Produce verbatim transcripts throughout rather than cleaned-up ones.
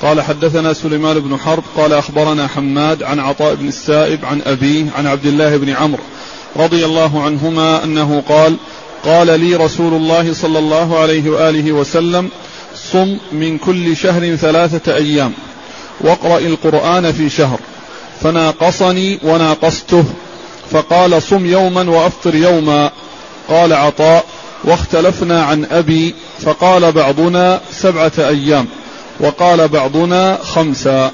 قال حدثنا سليمان بن حرب قال أخبرنا حماد عن عطاء بن السائب عن أبيه عن عبد الله بن عمرو رضي الله عنهما أنه قال قال لي رسول الله صلى الله عليه وآله وسلم صم من كل شهر ثلاثة أيام واقرأ القرآن في شهر، فناقصني وناقصته فقال صم يوما وأفطر يوما. قال عطاء واختلفنا عن أبي فقال بعضنا سبعة أيام وقال بعضنا خمسة.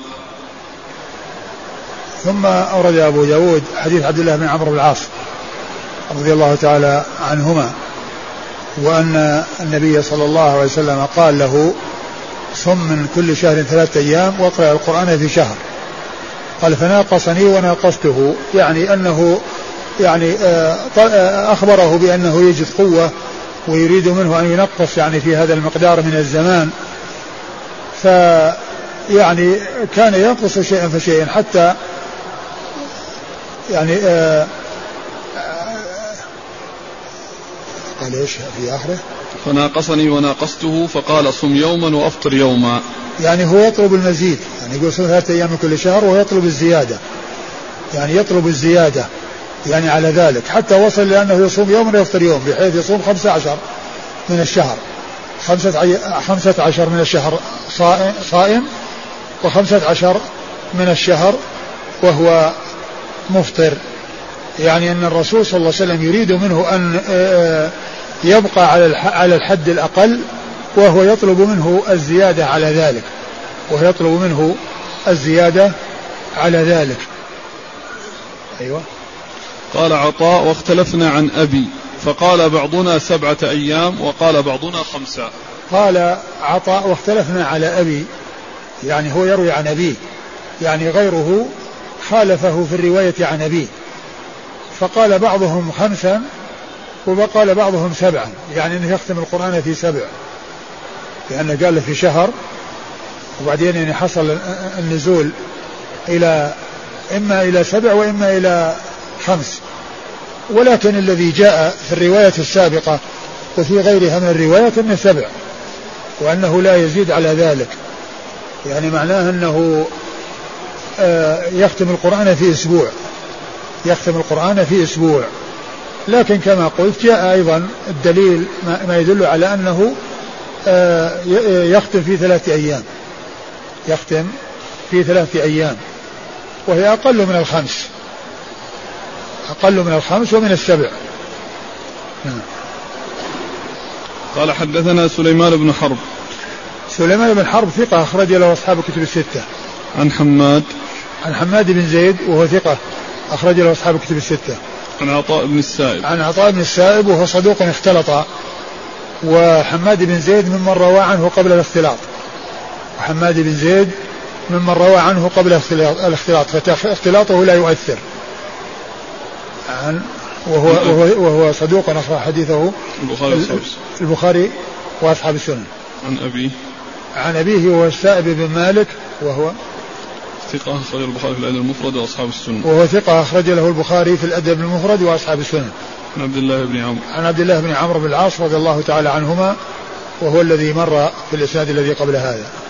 ثم أورد أبو داود حديث عبد الله بن عمرو بن العاص رضي الله تعالى عنهما وأن النبي صلى الله عليه وسلم قال له صم من كل شهر ثلاثة أيام واقرأ القرآن في شهر. قال فناقصني وناقصته، يعني أنه يعني أخبره بأنه يجد قوة ويريد منه أن ينقص يعني في هذا المقدار من الزمان، فيعني كان ينقص شيئا فشيئا حتى يعني آه قال ايش في آخره؟ فناقصني وناقصته فقال صم يوما وأفطر يوما، يعني هو يطلب المزيد، يعني يقول صم ثلاثة أيام من كل شهر وهو يطلب الزيادة، يعني يطلب الزيادة يعني على ذلك حتى وصل لأنه يصوم يوم ويفطر يوم، بحيث يصوم خمسة عشر من الشهر، خمسة, خمسة عشر من الشهر صائم وخمسة عشر من الشهر وهو مفطر. يعني أن الرسول صلى الله عليه وسلم يريد منه أن يبقى على الحد الأقل، وهو يطلب منه الزيادة على ذلك وهو يطلب منه الزيادة على ذلك. أيوة. قال عطاء واختلفنا عن أبي فقال بعضنا سبعة أيام وقال بعضنا خمسة. قال عطاء واختلفنا على أبي، يعني هو يروي عن أبيه، يعني غيره خالفه في الرواية عن أبيه، فقال بعضهم خمسا وقال بعضهم سبعا، يعني أنه يختم القرآن في سبع، لأنه قال في شهر وبعدين يعني حصل النزول إلى إما إلى سبع وإما إلى خمس. ولكن الذي جاء في الرواية السابقة وفي غيرها من الروايات أنه سبع، وأنه لا يزيد على ذلك، يعني معناه أنه يختم القرآن في أسبوع، يختم القرآن في أسبوع. لكن كما قلت جاء أيضا الدليل ما يدل على أنه يختم في ثلاثة أيام، يختم في ثلاثة أيام، وهي أقل من الخمس، أقل من الخمس ومن السبع. قال حدثنا سليمان بن حرب. سليمان بن حرب ثقة أخرج له أصحاب الكتب الستة. عن حماد. عن حماد بن زيد وهو ثقة أخرج له أصحاب الكتب الستة. عن عطاء بن السائب. عن عطاء بن السائب وهو صدوق اختلط، وحماد بن زيد ممن روى عنه قبل الاختلاط، وحماد بن زيد ممن روى عنه قبل الاختلاط، فاختلاطه لا يؤثر. عن وهو, وهو, وهو صدوق أخرج حديثه البخاري, البخاري وأصحاب السنن. عن أبيه. عن أبيه هو السائب بن مالك وهو ثقة أخرج البخاري في الأدب المفرد وأصحاب السنن. وهو ثقة أخرج له البخاري في الأدب المفرد وأصحاب السنن. عن عبد الله بن عمرو. عن عبد الله بن عمرو بن العاص رضي الله تعالى عنهما، وهو الذي مر في الإسناد الذي قبل هذا.